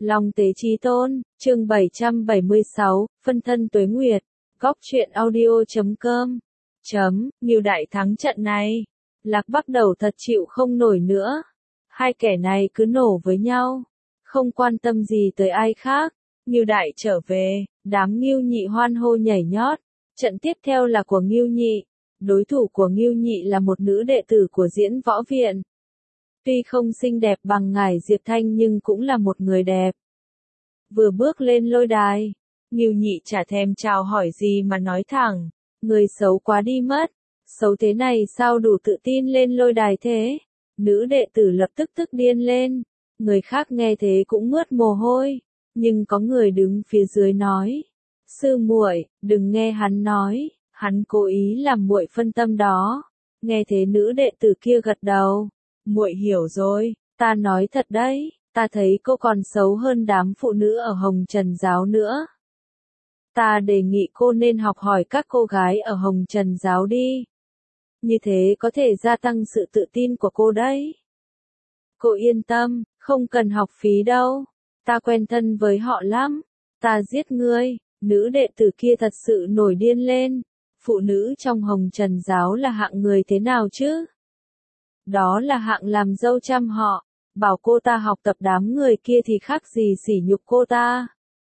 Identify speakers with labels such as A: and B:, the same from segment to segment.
A: Long tế chí tôn, chương 776, phân thân tuế nguyệt, góc truyện audio.com. Ngưu đại thắng trận này. Lạc Bắc đầu thật chịu không nổi nữa. Hai kẻ này cứ nổ với nhau. Không quan tâm gì tới ai khác. Ngưu đại trở về, đám Ngưu nhị hoan hô nhảy nhót. Trận tiếp theo là của Ngưu nhị. Đối thủ của Ngưu nhị là một nữ đệ tử của diễn võ viện. Tuy không xinh đẹp bằng ngải Diệp Thanh nhưng cũng là một người đẹp. Vừa bước lên lôi đài, Ngưu nhị chả thèm chào hỏi gì mà nói thẳng, người xấu quá đi mất, xấu thế này sao đủ tự tin lên lôi đài thế? Nữ đệ tử lập tức tức điên lên, người khác nghe thế cũng mướt mồ hôi, nhưng có người đứng phía dưới nói, sư muội, đừng nghe hắn nói, hắn cố ý làm muội phân tâm đó. Nghe thế nữ đệ tử kia gật đầu, muội hiểu rồi, ta nói thật đấy. Ta thấy cô còn xấu hơn đám phụ nữ ở Hồng Trần Giáo nữa. Ta đề nghị cô nên học hỏi các cô gái ở Hồng Trần Giáo đi. Như thế có thể gia tăng sự tự tin của cô đấy. Cô yên tâm, không cần học phí đâu. Ta quen thân với họ lắm. Ta giết ngươi. Nữ đệ tử kia thật sự nổi điên lên. Phụ nữ trong Hồng Trần Giáo là hạng người thế nào chứ? Đó là hạng làm dâu chăm họ. Bảo cô ta học tập đám người kia thì khác gì sỉ nhục cô ta.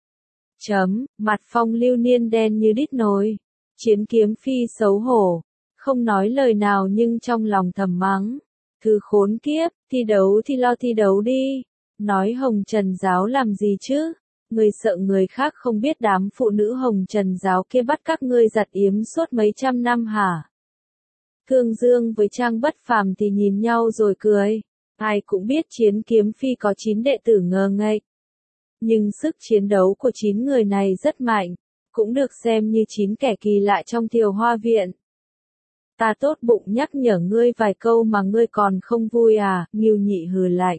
A: Mặt Phong Lưu Niên đen như đít nồi. Chiến Kiếm Phi xấu hổ. Không nói lời nào nhưng trong lòng thầm mắng. Thứ khốn kiếp, thi đấu thì lo thi đấu đi. Nói Hồng Trần Giáo làm gì chứ? Người sợ người khác không biết đám phụ nữ Hồng Trần Giáo kia bắt các ngươi giặt yếm suốt mấy trăm năm hả? Thương Dương với Trang Bất Phàm thì nhìn nhau rồi cười. Ai cũng biết Chiến Kiếm Phi có 9 đệ tử ngơ nghếch. Nhưng sức chiến đấu của 9 người này rất mạnh, cũng được xem như 9 kẻ kỳ lạ trong Thiều Hoa Viện. Ta tốt bụng nhắc nhở ngươi vài câu mà ngươi còn không vui à, Ngưu nhị hừ lạnh.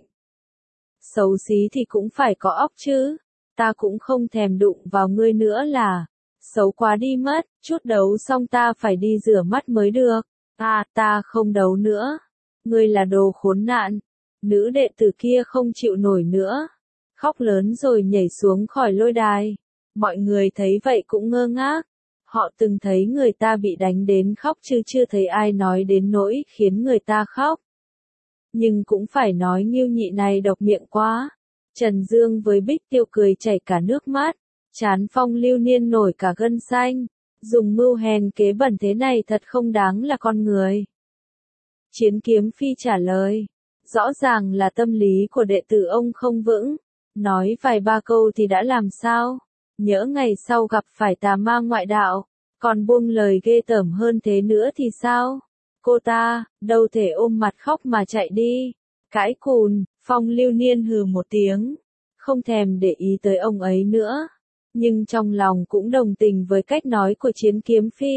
A: Xấu xí thì cũng phải có óc chứ, ta cũng không thèm đụng vào ngươi nữa là, xấu quá đi mất, chút đấu xong ta phải đi rửa mắt mới được. Ta không đấu nữa, ngươi là đồ khốn nạn. Nữ đệ tử kia không chịu nổi nữa, khóc lớn rồi nhảy xuống khỏi lôi đài. Mọi người thấy vậy cũng ngơ ngác. Họ từng thấy người ta bị đánh đến khóc chứ chưa thấy ai nói đến nỗi khiến người ta khóc. Nhưng cũng phải nói Ngưu nhị này độc miệng quá. Trần Dương với Bích Tiêu cười chảy cả nước mắt, trán Phong Lưu Niên nổi cả gân xanh. Dùng mưu hèn kế bẩn thế này thật không đáng là con người. Chiến Kiếm Phi trả lời. Rõ ràng là tâm lý của đệ tử ông không vững. Nói vài ba câu thì đã làm sao? Nhỡ ngày sau gặp phải tà ma ngoại đạo, còn buông lời ghê tởm hơn thế nữa thì sao? Cô ta, đâu thể ôm mặt khóc mà chạy đi. Cãi cùn, Phong Lưu Niên hừ một tiếng. Không thèm để ý tới ông ấy nữa. Nhưng trong lòng cũng đồng tình với cách nói của Chiến Kiếm Phi.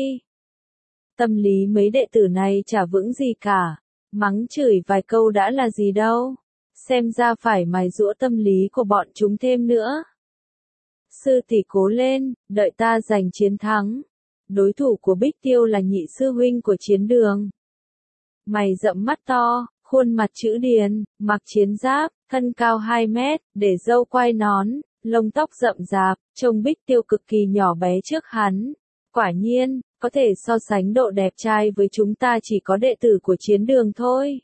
A: Tâm lý mấy đệ tử này chả vững gì cả. Mắng chửi vài câu đã là gì đâu. Xem ra phải mài giũa tâm lý của bọn chúng thêm nữa. Sư tỷ cố lên, đợi ta giành chiến thắng. Đối thủ của Bích Tiêu là nhị sư huynh của Chiến Đường. Mày rậm mắt to, khuôn mặt chữ điền, mặc chiến giáp, thân cao 2 mét, để râu quai nón, lông tóc rậm rạp, trông Bích Tiêu cực kỳ nhỏ bé trước hắn. Quả nhiên, có thể so sánh độ đẹp trai với chúng ta chỉ có đệ tử của Chiến Đường thôi.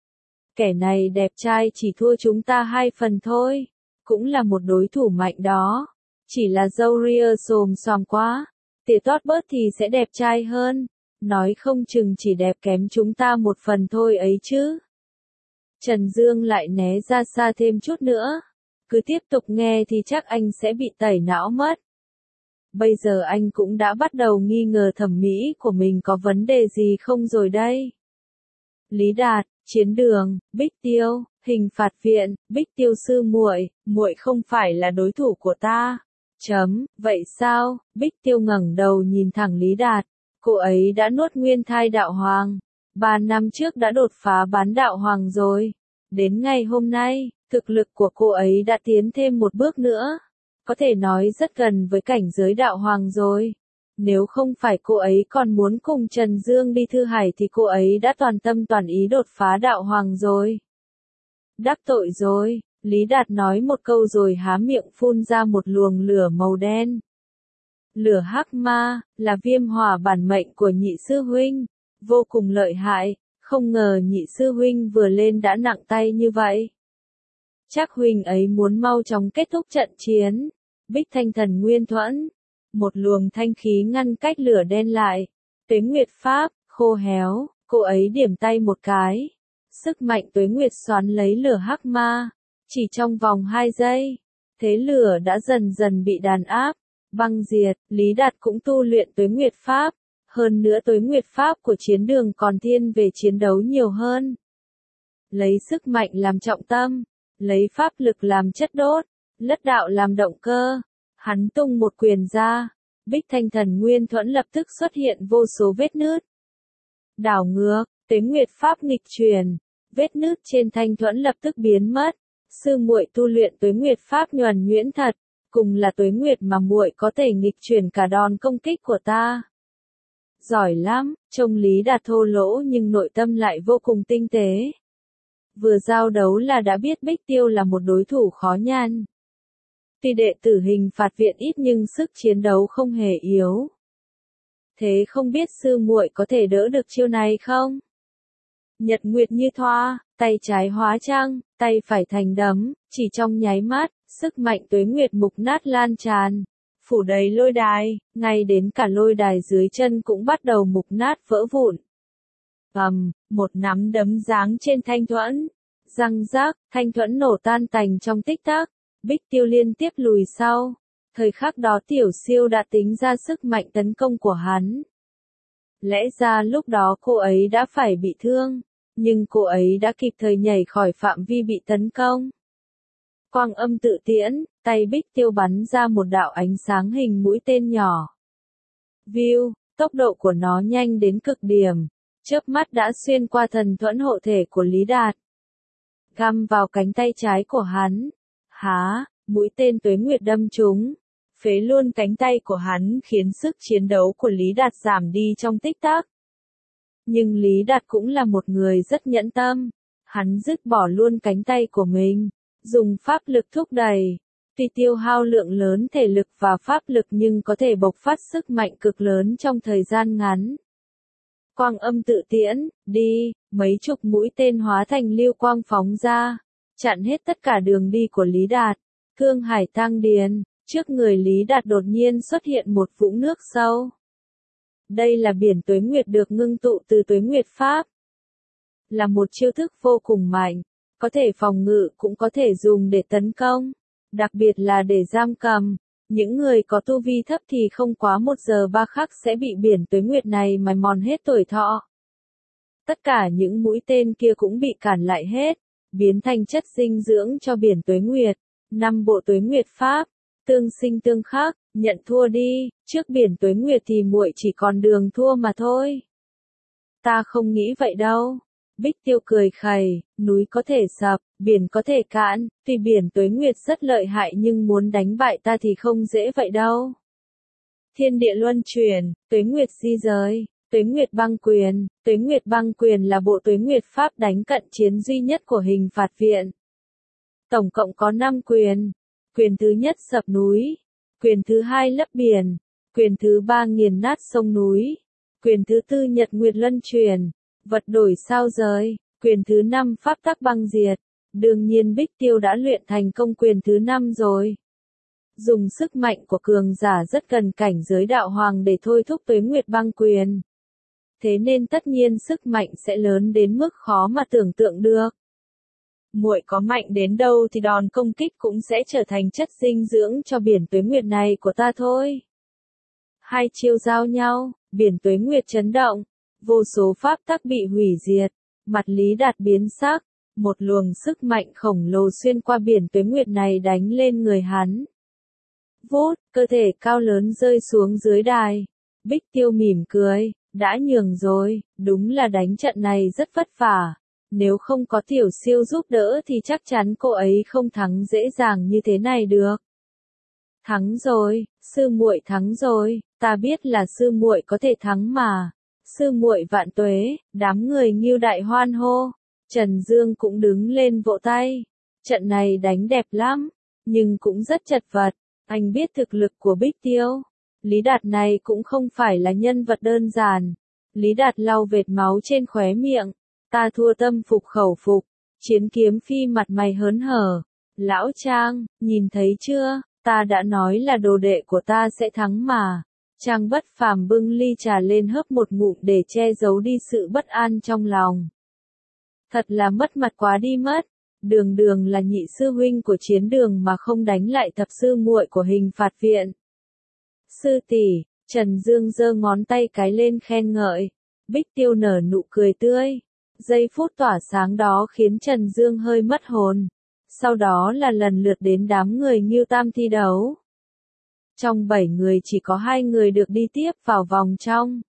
A: Kẻ này đẹp trai chỉ thua chúng ta 2 phần thôi. Cũng là một đối thủ mạnh đó. Chỉ là râu ria xồm xoàm quá. Tỉa tót bớt thì sẽ đẹp trai hơn. Nói không chừng chỉ đẹp kém chúng ta 1 phần thôi ấy chứ. Trần Dương lại né ra xa thêm chút nữa. Cứ tiếp tục nghe thì chắc anh sẽ bị tẩy não mất. Bây giờ anh cũng đã bắt đầu nghi ngờ thẩm mỹ của mình có vấn đề gì không rồi đây. Lý Đạt, Chiến Đường, Bích Tiêu, Hình Phạt Viện, Bích Tiêu sư muội, muội không phải là đối thủ của ta. Vậy sao? Bích Tiêu ngẩng đầu nhìn thẳng Lý Đạt. Cô ấy đã nuốt nguyên thai đạo hoàng. 3 năm trước đã đột phá bán đạo hoàng rồi. Đến ngày hôm nay, thực lực của cô ấy đã tiến thêm một bước nữa. Có thể nói rất gần với cảnh giới đạo hoàng rồi. Nếu không phải cô ấy còn muốn cùng Trần Dương đi Thư Hải thì cô ấy đã toàn tâm toàn ý đột phá đạo hoàng rồi. Đắc tội rồi, Lý Đạt nói một câu rồi há miệng phun ra một luồng lửa màu đen. Lửa hắc ma, là viêm hỏa bản mệnh của nhị sư huynh, vô cùng lợi hại, không ngờ nhị sư huynh vừa lên đã nặng tay như vậy. Chắc huynh ấy muốn mau chóng kết thúc trận chiến. Bích Thanh Thần Nguyên Thuẫn, một luồng thanh khí ngăn cách lửa đen lại. Tuế Nguyệt Pháp, khô héo, cô ấy điểm tay một cái. Sức mạnh Tuế Nguyệt xoắn lấy lửa hắc ma, chỉ trong vòng 2 giây, thế lửa đã dần dần bị đàn áp, băng diệt. Lý Đạt cũng tu luyện Tuế Nguyệt Pháp, hơn nữa Tuế Nguyệt Pháp của chiến đường còn thiên về chiến đấu nhiều hơn. Lấy sức mạnh làm trọng tâm, lấy pháp lực làm chất đốt, lất đạo làm động cơ. Hắn tung một quyền ra, Bích Thanh Thần Nguyên Thuẫn lập tức xuất hiện vô số vết nứt. Đảo ngược, Tuế Nguyệt Pháp nghịch chuyển, vết nứt trên thanh thuẫn lập tức biến mất. Sư muội tu luyện Tuế Nguyệt Pháp nhuần nhuyễn thật, cùng là Tuế Nguyệt mà muội có thể nghịch chuyển cả đòn công kích của ta. Giỏi lắm, trông Lý Đạt thô lỗ nhưng nội tâm lại vô cùng tinh tế. Vừa giao đấu là đã biết Bích Tiêu là một đối thủ khó nhằn. Tuy đệ tử Hình Phạt Viện ít nhưng sức chiến đấu không hề yếu. Thế không biết sư muội có thể đỡ được chiêu này không? Nhật nguyệt như thoa, tay trái hóa trăng, tay phải thành đấm, chỉ trong nháy mắt, sức mạnh Tuế Nguyệt mục nát lan tràn, phủ đầy lôi đài, ngay đến cả lôi đài dưới chân cũng bắt đầu mục nát vỡ vụn. Một nắm đấm giáng trên thanh thuẫn, răng rác, thanh thuẫn nổ tan tành trong tích tắc. Bích Tiêu liên tiếp lùi sau. Thời khắc đó Tiểu Siêu đã tính ra sức mạnh tấn công của hắn. Lẽ ra lúc đó cô ấy đã phải bị thương, nhưng cô ấy đã kịp thời nhảy khỏi phạm vi bị tấn công. Quang Âm tự tiễn, tay Bích Tiêu bắn ra một đạo ánh sáng hình mũi tên nhỏ. View, tốc độ của nó nhanh đến cực điểm, chớp mắt đã xuyên qua thần thuẫn hộ thể của Lý Đạt, găm vào cánh tay trái của hắn. Há, mũi tên Tuế Nguyệt đâm trúng, phế luôn cánh tay của hắn khiến sức chiến đấu của Lý Đạt giảm đi trong tích tắc. Nhưng Lý Đạt cũng là một người rất nhẫn tâm, hắn dứt bỏ luôn cánh tay của mình, dùng pháp lực thúc đẩy. Tuy tiêu hao lượng lớn thể lực và pháp lực nhưng có thể bộc phát sức mạnh cực lớn trong thời gian ngắn. Quang Âm tự tiễn, đi, mấy chục mũi tên hóa thành lưu quang phóng ra, chặn hết tất cả đường đi của Lý Đạt. Thương Hải Tang Điền, trước người Lý Đạt đột nhiên xuất hiện một vũng nước sâu. Đây là biển Tuế Nguyệt được ngưng tụ từ Tuế Nguyệt Pháp. Là một chiêu thức vô cùng mạnh, có thể phòng ngự cũng có thể dùng để tấn công, đặc biệt là để giam cầm. Những người có tu vi thấp thì không quá 1 giờ 3 khắc sẽ bị biển Tuế Nguyệt này mài mòn hết tuổi thọ. Tất cả những mũi tên kia cũng bị cản lại hết, biến thành chất dinh dưỡng cho biển Tuế Nguyệt. 5 bộ Tuế Nguyệt Pháp, tương sinh tương khắc, nhận thua đi, trước biển Tuế Nguyệt thì muội chỉ còn đường thua mà thôi. Ta không nghĩ vậy đâu. Bích Tiêu cười khẩy, núi có thể sập, biển có thể cạn, tuy biển Tuế Nguyệt rất lợi hại nhưng muốn đánh bại ta thì không dễ vậy đâu. Thiên địa luân chuyển, Tuế Nguyệt di rời, Tuế Nguyệt băng quyền. Tuế Nguyệt băng quyền là bộ Tuế Nguyệt Pháp đánh cận chiến duy nhất của Hình Phạt Viện. Tổng cộng có 5 quyền. Quyền thứ nhất sập núi, quyền thứ hai lấp biển, quyền thứ ba nghiền nát sông núi, quyền thứ tư nhật nguyệt luân chuyển, vật đổi sao rời, quyền thứ 5 pháp tắc băng diệt. Đương nhiên Bích Tiêu đã luyện thành công quyền thứ 5 rồi. Dùng sức mạnh của cường giả rất gần cảnh giới đạo hoàng để thôi thúc Tuế Nguyệt băng quyền. Thế nên tất nhiên sức mạnh sẽ lớn đến mức khó mà tưởng tượng được. Muội có mạnh đến đâu thì đòn công kích cũng sẽ trở thành chất dinh dưỡng cho biển Tuế Nguyệt này của ta thôi. Hai chiêu giao nhau, biển Tuế Nguyệt chấn động, vô số pháp tắc bị hủy diệt, mặt Lý Đạt biến sắc, một luồng sức mạnh khổng lồ xuyên qua biển Tuế Nguyệt này đánh lên người hắn. Vút, cơ thể cao lớn rơi xuống dưới đài. Bích Tiêu mỉm cười, đã nhường rồi, đúng là đánh trận này rất vất vả. Nếu không có Tiểu Siêu giúp đỡ thì chắc chắn cô ấy không thắng dễ dàng như thế này được. Thắng rồi, sư muội thắng rồi, ta biết là sư muội có thể thắng mà. Sư muội vạn tuế, đám người Ngưu đại hoan hô. Trần Dương cũng đứng lên vỗ tay. Trận này đánh đẹp lắm, nhưng cũng rất chật vật. Anh biết thực lực của Bích Tiêu. Lý Đạt này cũng không phải là nhân vật đơn giản. Lý Đạt lau vệt máu trên khóe miệng. Ta thua tâm phục khẩu phục. Chiến Kiếm Phi mặt mày hớn hở. Lão Trang, nhìn thấy chưa, ta đã nói là đồ đệ của ta sẽ thắng mà. Trang Bất Phàm bưng ly trà lên hớp một ngụm để che giấu đi sự bất an trong lòng. Thật là mất mặt quá đi mất. Đường Đường là nhị sư huynh của Chiến Đường mà không đánh lại thập sư muội của Hình Phạt Viện. Sư tỷ, Trần Dương giơ ngón tay cái lên khen ngợi. Bích Tiêu nở nụ cười tươi. Giây phút tỏa sáng đó khiến Trần Dương hơi mất hồn. Sau đó là lần lượt đến đám người Ngưu Tam thi đấu. Trong 7 người chỉ có 2 người được đi tiếp vào vòng trong.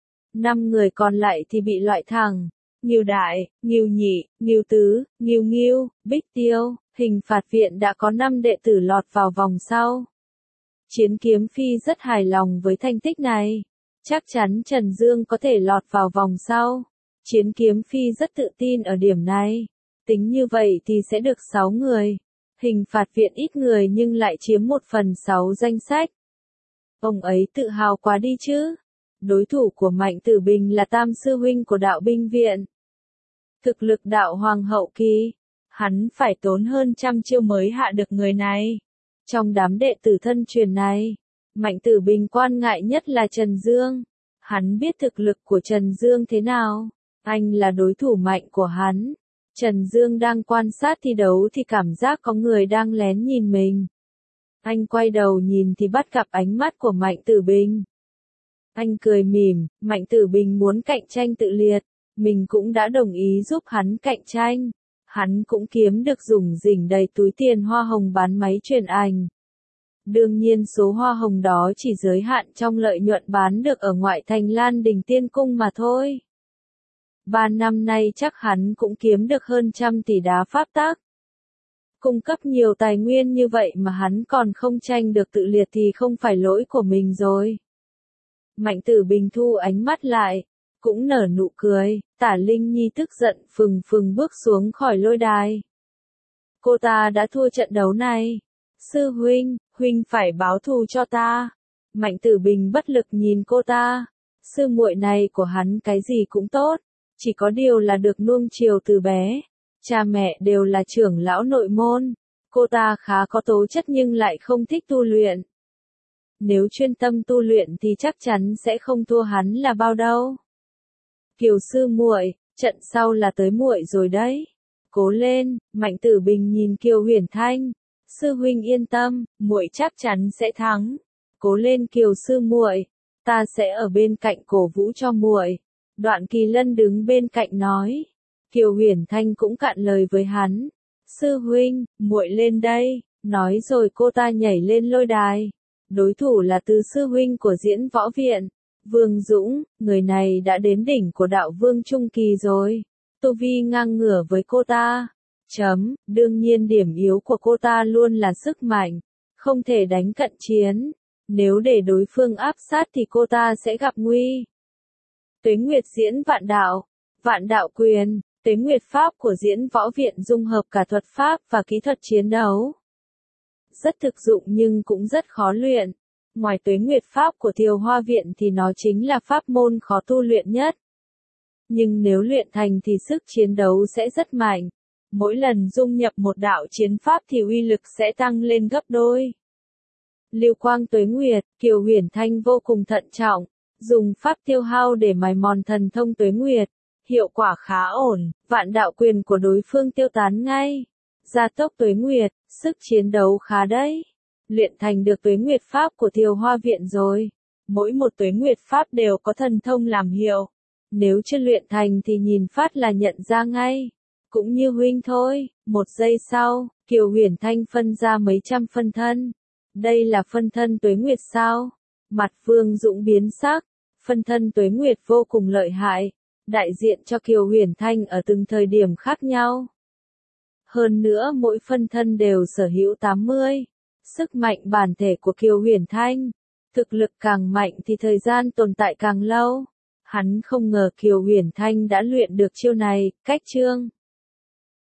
A: 5 người còn lại thì bị loại thẳng. Ngưu Đại, Ngưu Nhị, Ngưu Tứ, Ngưu Ngưu, Bích Tiêu, Hình Phạt Viện đã có 5 đệ tử lọt vào vòng sau. Chiến Kiếm Phi rất hài lòng với thành tích này. Chắc chắn Trần Dương có thể lọt vào vòng sau. Chiến Kiếm Phi rất tự tin ở điểm này. Tính như vậy thì sẽ được 6 người. Hình Phạt Viện ít người nhưng lại chiếm 1/6 danh sách. Ông ấy tự hào quá đi chứ. Đối thủ của Mạnh Tử Bình là tam sư huynh của Đạo Binh Viện. Thực lực đạo hoàng hậu kỳ. Hắn phải tốn hơn trăm chiêu mới hạ được người này. Trong đám đệ tử thân truyền này, Mạnh Tử Bình quan ngại nhất là Trần Dương. Hắn biết thực lực của Trần Dương thế nào. Anh là đối thủ mạnh của hắn. Trần Dương đang quan sát thi đấu thì cảm giác có người đang lén nhìn mình. Anh quay đầu nhìn thì bắt gặp ánh mắt của Mạnh Tử Bình. Anh cười mỉm, Mạnh Tử Bình muốn cạnh tranh tự liệt. Mình cũng đã đồng ý giúp hắn cạnh tranh. Hắn cũng kiếm được rủng rỉnh đầy túi tiền hoa hồng bán máy truyền ảnh. Đương nhiên số hoa hồng đó chỉ giới hạn trong lợi nhuận bán được ở ngoại thành Lan Đình Tiên Cung mà thôi. 3 năm nay chắc hắn cũng kiếm được hơn 100 tỷ đá pháp tắc. Cung cấp nhiều tài nguyên như vậy mà hắn còn không tranh được tự liệt thì không phải lỗi của mình rồi. Mạnh Tử Bình thu ánh mắt lại, cũng nở nụ cười. Tả Linh Nhi tức giận phừng phừng bước xuống khỏi lôi đài. Cô ta đã thua trận đấu này. Sư huynh, huynh phải báo thù cho ta. Mạnh Tử Bình bất lực nhìn cô ta. Sư muội này của hắn cái gì cũng tốt. Chỉ có điều là được nuông chiều từ bé. Cha mẹ đều là trưởng lão nội môn. Cô ta khá có tố chất nhưng lại không thích tu luyện. Nếu chuyên tâm tu luyện thì chắc chắn sẽ không thua hắn là bao đâu. Kiều sư muội, trận sau là tới muội rồi đấy. Cố lên, Mạnh Tử Bình nhìn Kiều Huyền Thanh. Sư huynh yên tâm, muội chắc chắn sẽ thắng. Cố lên Kiều sư muội, ta sẽ ở bên cạnh cổ vũ cho muội. Đoạn Kỳ Lân đứng bên cạnh nói. Kiều Huyền Thanh cũng cạn lời với hắn. Sư huynh, muội lên đây. Nói rồi cô ta nhảy lên lôi đài. Đối thủ là Từ sư huynh của Diễn Võ Viện. Vương Dũng, người này đã đến đỉnh của đạo vương trung kỳ rồi. Tu vi ngang ngửa với cô ta. Đương nhiên điểm yếu của cô ta luôn là sức mạnh. Không thể đánh cận chiến. Nếu để đối phương áp sát thì cô ta sẽ gặp nguy. Tuế Nguyệt diễn vạn đạo quyền, Tuế Nguyệt pháp của Diễn Võ Viện dung hợp cả thuật pháp và kỹ thuật chiến đấu. Rất thực dụng nhưng cũng rất khó luyện. Ngoài Tuế Nguyệt pháp của Thiều Hoa Viện thì nó chính là pháp môn khó tu luyện nhất. Nhưng nếu luyện thành thì sức chiến đấu sẽ rất mạnh. Mỗi lần dung nhập một đạo chiến pháp thì uy lực sẽ tăng lên gấp đôi. Lưu quang Tuế Nguyệt, Kiều Huyền Thanh vô cùng thận trọng, dùng pháp tiêu hao để mài mòn thần thông Tuế Nguyệt. Hiệu quả khá ổn, vạn đạo quyền của đối phương tiêu tán ngay. Gia tốc Tuế Nguyệt, sức chiến đấu khá đấy. Luyện thành được Tuế Nguyệt pháp của Thiều Hoa Viện rồi. Mỗi một Tuế Nguyệt pháp đều có thần thông làm hiệu. Nếu chưa luyện thành thì nhìn phát là nhận ra ngay. Cũng như huynh thôi. Một giây sau, Kiều Huyền Thanh phân ra mấy trăm phân thân. Đây là phân thân Tuế Nguyệt sao? Mặt Vương Dũng biến sắc. Phân thân Tuế Nguyệt vô cùng lợi hại. Đại diện cho Kiều Huyền Thanh ở từng thời điểm khác nhau. Hơn nữa mỗi phân thân đều sở hữu 80. Sức mạnh bản thể của Kiều Huyền Thanh. Thực lực càng mạnh thì thời gian tồn tại càng lâu. Hắn không ngờ Kiều Huyền Thanh đã luyện được chiêu này, cách chương.